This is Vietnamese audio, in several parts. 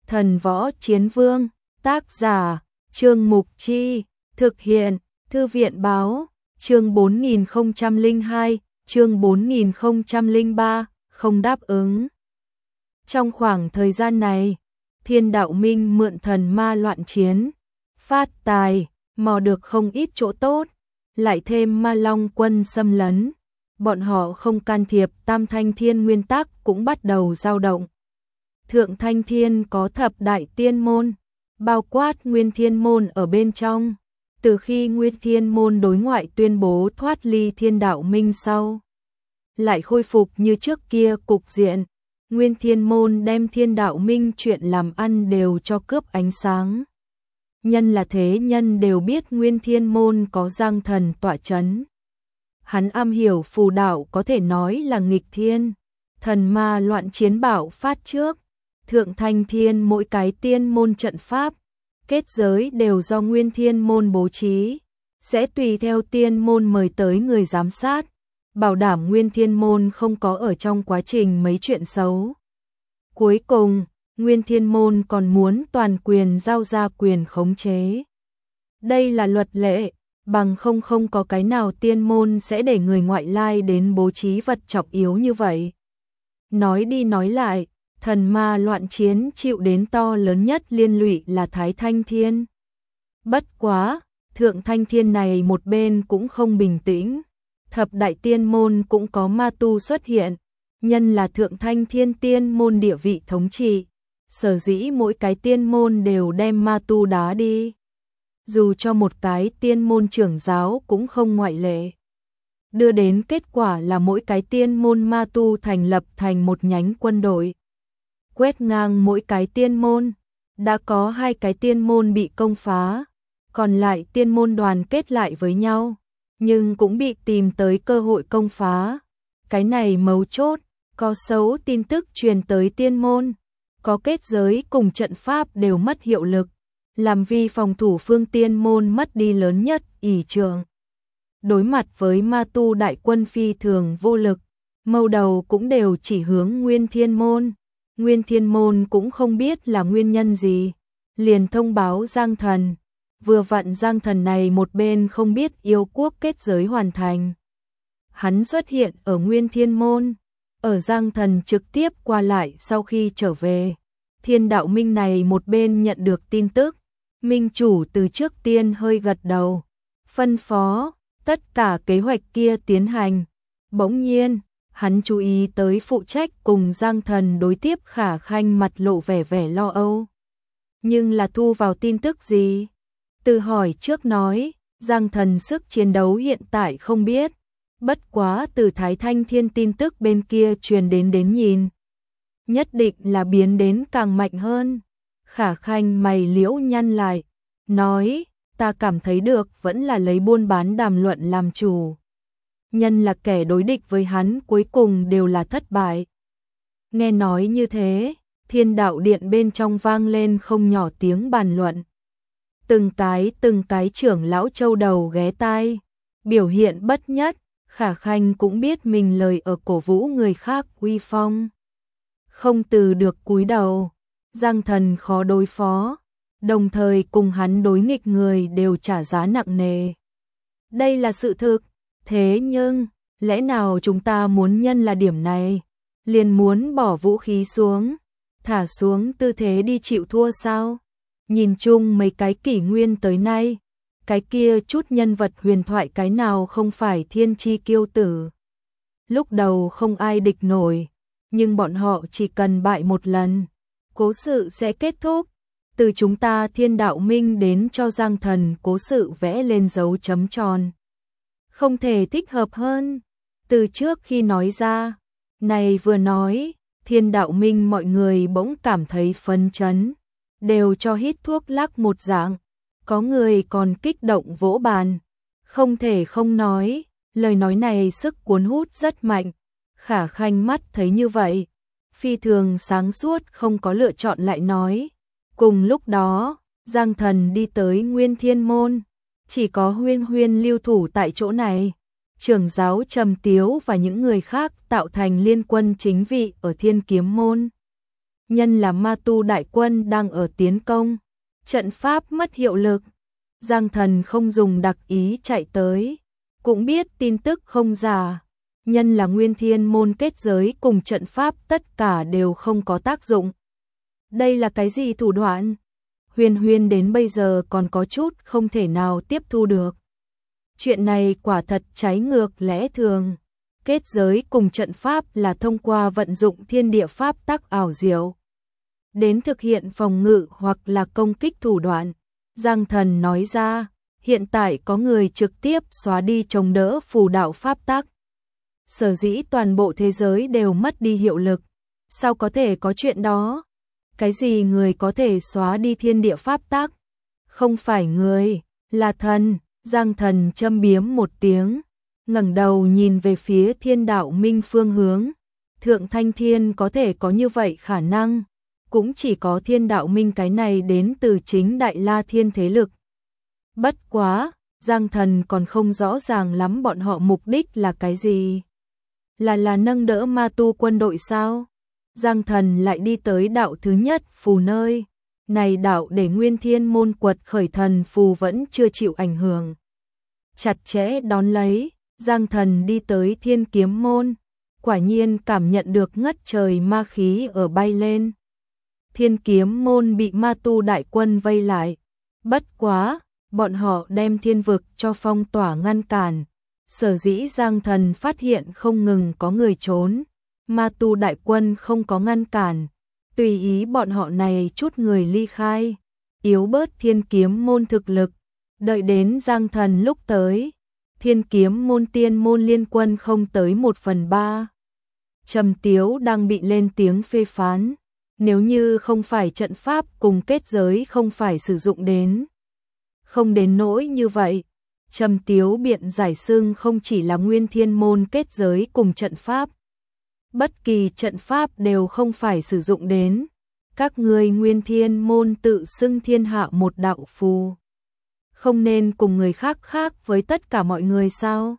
Thần Võ Chiến Vương, tác giả, Trương Mục Chi, thực hiện, Thư viện Báo, chương 4002, chương 4003, không đáp ứng. Trong khoảng thời gian này, Thiên Đạo Minh mượn thần ma loạn chiến, phát tài, mò được không ít chỗ tốt, lại thêm Ma Long quân xâm lấn. Bọn họ không can thiệp, Tam Thanh Thiên nguyên tắc cũng bắt đầu dao động. Thượng Thanh Thiên có thập đại tiên môn, bao quát Nguyên Thiên môn ở bên trong. Từ khi Nguyên Thiên môn đối ngoại tuyên bố thoát ly Thiên Đạo Minh sau, lại khôi phục như trước kia cục diện. Nguyên Thiên môn đem Thiên Đạo Minh chuyện làm ăn đều cho cướp ánh sáng. Nhân là thế nhân đều biết Nguyên Thiên môn có Giang Thần tọa chấn. Hắn am hiểu phù đạo, có thể nói là nghịch thiên. Thần ma loạn chiến bạo phát trước, Thượng Thanh Thiên mỗi cái tiên môn trận pháp, kết giới đều do Nguyên Thiên môn bố trí, sẽ tùy theo tiên môn mời tới người giám sát, bảo đảm Nguyên Thiên môn không có ở trong quá trình mấy chuyện xấu. Cuối cùng, Nguyên Thiên môn còn muốn toàn quyền giao ra quyền khống chế. Đây là luật lệ, bằng không có cái nào tiên môn sẽ để người ngoại lai đến bố trí vật trọng yếu như vậy. Nói đi nói lại, thần ma loạn chiến chịu đến to lớn nhất liên lụy là Thái Thanh Thiên. Bất quá, Thượng Thanh Thiên này một bên cũng không bình tĩnh. Thập đại tiên môn cũng có ma tu xuất hiện, nhân là Thượng Thanh Thiên tiên môn địa vị thống trị, sở dĩ mỗi cái tiên môn đều đem ma tu đá đi. Dù cho một cái tiên môn trưởng giáo cũng không ngoại lệ. Đưa đến kết quả là mỗi cái tiên môn ma tu thành lập thành một nhánh quân đội. Quét ngang mỗi cái tiên môn, đã có 2 cái tiên môn bị công phá, còn lại tiên môn đoàn kết lại với nhau, nhưng cũng bị tìm tới cơ hội công phá. Cái này mấu chốt, có xấu tin tức truyền tới tiên môn, có kết giới cùng trận pháp đều mất hiệu lực, làm vi phòng thủ phương tiên môn mất đi lớn nhất ỷ trường. Đối mặt với ma tu đại quân phi thường vô lực, mâu đầu cũng đều chỉ hướng Nguyên Thiên môn. Nguyên Thiên môn cũng không biết là nguyên nhân gì, liền thông báo Giang Thần. Vừa vặn Giang Thần này một bên không biết yêu quốc kết giới hoàn thành. Hắn xuất hiện ở Nguyên Thiên môn, ở Giang Thần trực tiếp qua lại sau khi trở về. Thiên Đạo Minh này một bên nhận được tin tức, Minh chủ từ trước tiên hơi gật đầu, phân phó tất cả kế hoạch kia tiến hành. Bỗng nhiên, hắn chú ý tới phụ trách cùng Giang Thần đối tiếp Khả Khanh mặt lộ vẻ lo âu. Nhưng là thu vào tin tức gì? Từ hỏi trước nói, Giang Thần sức chiến đấu hiện tại không biết. Bất quá từ Thái Thanh Thiên tin tức bên kia truyền đến nhìn. Nhất định là biến đến càng mạnh hơn. Khả Khanh mày liễu nhăn lại, nói, ta cảm thấy được vẫn là lấy buôn bán đàm luận làm chủ. Nhân là kẻ đối địch với hắn cuối cùng đều là thất bại. Nghe nói như thế, Thiên Đạo Điện bên trong vang lên không nhỏ tiếng bàn luận. Từng cái trưởng lão châu đầu ghé tai, biểu hiện bất nhất. Khả Khanh cũng biết mình lời ở cổ vũ người khác uy phong, không từ được cúi đầu. Giang Thần khó đối phó, đồng thời cùng hắn đối nghịch người đều trả giá nặng nề. Đây là sự thực, thế nhưng, lẽ nào chúng ta muốn nhân là điểm này, liền muốn bỏ vũ khí xuống, thả xuống tư thế đi chịu thua sao? Nhìn chung mấy cái kỷ nguyên tới nay, cái kia chút nhân vật huyền thoại cái nào không phải thiên chi kiêu tử. Lúc đầu không ai địch nổi, nhưng bọn họ chỉ cần bại một lần, cố sự sẽ kết thúc. Từ chúng ta Thiên Đạo Minh đến cho Giang Thần cố sự vẽ lên dấu chấm tròn. Không thể thích hợp hơn. Từ trước khi nói ra, này vừa nói, Thiên Đạo Minh mọi người bỗng cảm thấy phấn chấn, đều cho hít thuốc lắc một dạng. Có người còn kích động vỗ bàn. Không thể không nói, lời nói này sức cuốn hút rất mạnh. Khả Khanh mắt thấy như vậy, phi thường sáng suốt không có lựa chọn lại nói. Cùng lúc đó, Giang Thần đi tới Nguyên Thiên môn, chỉ có Huyên lưu thủ tại chỗ này. Trưởng giáo Trầm Tiếu và những người khác tạo thành liên quân chính vị ở Thiên Kiếm môn. nhân là ma tu đại quân đang ở tiến công, trận pháp mất hiệu lực. Giang Thần không dùng đặc ý chạy tới, cũng biết tin tức không giả, nhân là Nguyên Thiên môn kết giới cùng trận pháp tất cả đều không có tác dụng. Đây là cái gì thủ đoạn? Huyền Huyền đến bây giờ còn có chút không thể nào tiếp thu được. Chuyện này quả thật trái ngược lẽ thường. Kết giới cùng trận pháp là thông qua vận dụng thiên địa pháp tắc ảo diệu đến thực hiện phòng ngự hoặc là công kích thủ đoạn. Giang Thần nói ra, hiện tại có người trực tiếp xóa đi chống đỡ phù đạo pháp tắc. Sở dĩ toàn bộ thế giới đều mất đi hiệu lực. Sao có thể có chuyện đó? Cái gì người có thể xóa đi thiên địa pháp tắc? Không phải người, là thần. Giang Thần châm biếm một tiếng, ngẩng đầu nhìn về phía Thiên Đạo Minh phương hướng. Thượng Thanh Thiên có thể có như vậy khả năng, cũng chỉ có Thiên Đạo Minh cái này đến từ chính Đại La Thiên thế lực. Bất quá, Giang Thần còn không rõ ràng lắm bọn họ mục đích là cái gì. Là nâng đỡ ma tu quân đội sao? Giang Thần lại đi tới đạo thứ nhất phù nơi. Này đạo để Nguyên Thiên môn quật khởi thần phù vẫn chưa chịu ảnh hưởng. Chặt chẽ đón lấy, Giang Thần đi tới Thiên Kiếm môn, quả nhiên cảm nhận được ngất trời ma khí ở bay lên. Thiên Kiếm môn bị ma tu đại quân vây lại, bất quá, bọn họ đem thiên vực cho phong tỏa ngăn cản. Sở dĩ Giang Thần phát hiện không ngừng có người trốn, ma tu đại quân không có ngăn cản, tùy ý bọn họ này chút người ly khai, yếu bớt Thiên Kiếm môn thực lực. Đợi đến Giang Thần lúc tới, Thiên Kiếm môn tiên môn liên quân không tới 1/3. Trầm Tiếu đang bị lên tiếng phê phán, nếu như không phải trận pháp cùng kết giới không phải sử dụng đến. Không đến nỗi như vậy, Trầm Tiếu biện giải xưng không chỉ là Nguyên Thiên môn kết giới cùng trận pháp. Bất kỳ trận pháp đều không phải sử dụng đến. Các ngươi Nguyên Thiên môn tự xưng thiên hạ một đạo phù. Không nên cùng người khác khác với tất cả mọi người sao?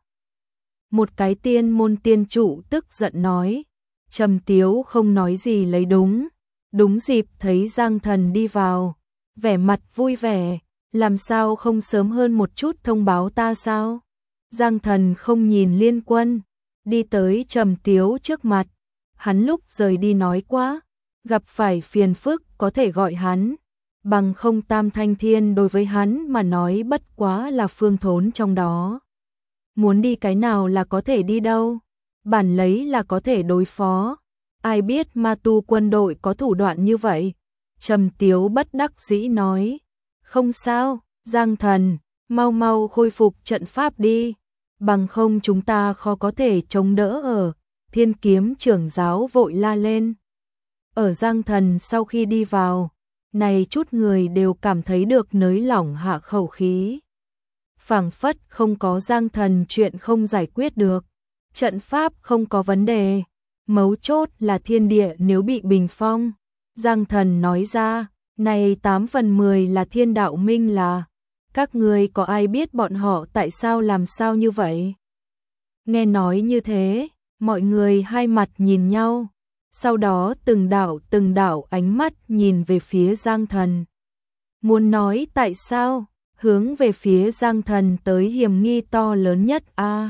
Một cái tiên môn tiên trụ tức giận nói. Trầm Tiếu không nói gì lấy đúng. Đúng dịp thấy Giang Thần đi vào, vẻ mặt vui vẻ, làm sao không sớm hơn một chút thông báo ta sao? Giang Thần không nhìn Liên Quân, đi tới Trầm Tiếu trước mặt, hắn lúc rời đi nói quá, gặp phải phiền phức có thể gọi hắn, bằng không Tam Thanh Thiên đối với hắn mà nói bất quá là phương thốn trong đó. Muốn đi cái nào là có thể đi đâu, bản lấy là có thể đối phó. Ai biết ma tu quân đội có thủ đoạn như vậy? Trầm Tiếu bất đắc dĩ nói. Không sao, Giang Thần, mau mau khôi phục trận pháp đi. Bằng không chúng ta khó có thể chống đỡ ở. Thiên Kiếm trưởng giáo vội la lên. Ở Giang Thần sau khi đi vào, này chút người đều cảm thấy được nới lỏng hạ khẩu khí. Phảng phất không có Giang Thần chuyện không giải quyết được. Trận pháp không có vấn đề. Mấu chốt là thiên địa nếu bị bình phong. Giang Thần nói ra, này 8/10 là Thiên Đạo Minh là. Các người có ai biết bọn họ tại sao làm sao như vậy? Nghe nói như thế, mọi người hai mặt nhìn nhau. Sau đó từng đạo ánh mắt nhìn về phía Giang Thần. Muốn nói tại sao, hướng về phía Giang Thần tới hiểm nghi to lớn nhất a.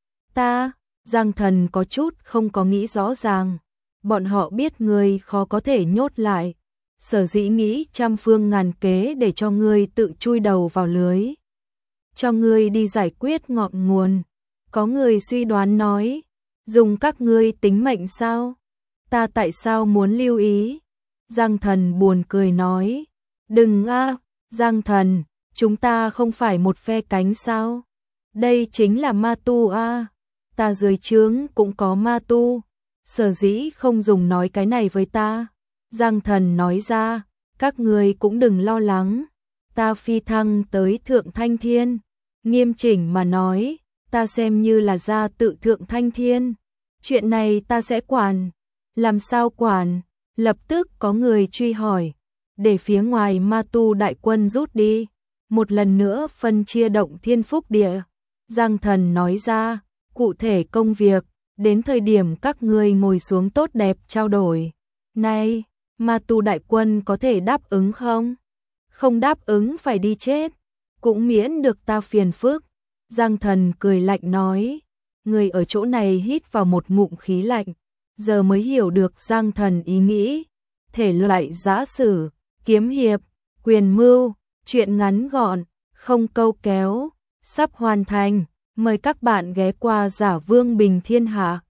Ta, Giang Thần có chút không có nghĩ rõ ràng. Bọn họ biết người khó có thể nhốt lại, sở dĩ nghĩ trăm phương ngàn kế để cho ngươi tự chui đầu vào lưới. Cho ngươi đi giải quyết ngọn nguồn. Có người suy đoán nói, dùng các ngươi tính mệnh sao? Ta tại sao muốn lưu ý? Giang Thần buồn cười nói, đừng a, Giang Thần, chúng ta không phải một phe cánh sao? Đây chính là ma tu a. Ta dưới trướng cũng có ma tu, sở dĩ không dùng nói cái này với ta. Giang Thần nói ra, các người cũng đừng lo lắng, ta phi thăng tới Thượng Thanh Thiên. Nghiêm chỉnh mà nói, ta xem như là gia tự Thượng Thanh Thiên. Chuyện này ta sẽ quản. Làm sao quản? Lập tức có người truy hỏi, để phía ngoài ma tu đại quân rút đi. Một lần nữa phân chia động thiên phúc địa. Giang Thần nói ra, cụ thể công việc, đến thời điểm các ngươi ngồi xuống tốt đẹp trao đổi. Này, Ma Tu đại quân có thể đáp ứng không? Không đáp ứng phải đi chết, cũng miễn được ta phiền phức. Giang Thần cười lạnh nói, người ở chỗ này hít vào một ngụm khí lạnh, giờ mới hiểu được Giang Thần ý nghĩ. Thể loại giã sử, kiếm hiệp, quyền mưu, truyện ngắn gọn, không câu kéo, sắp hoàn thành. Mời các bạn ghé qua Giả Vương Bình Thiên Hạ.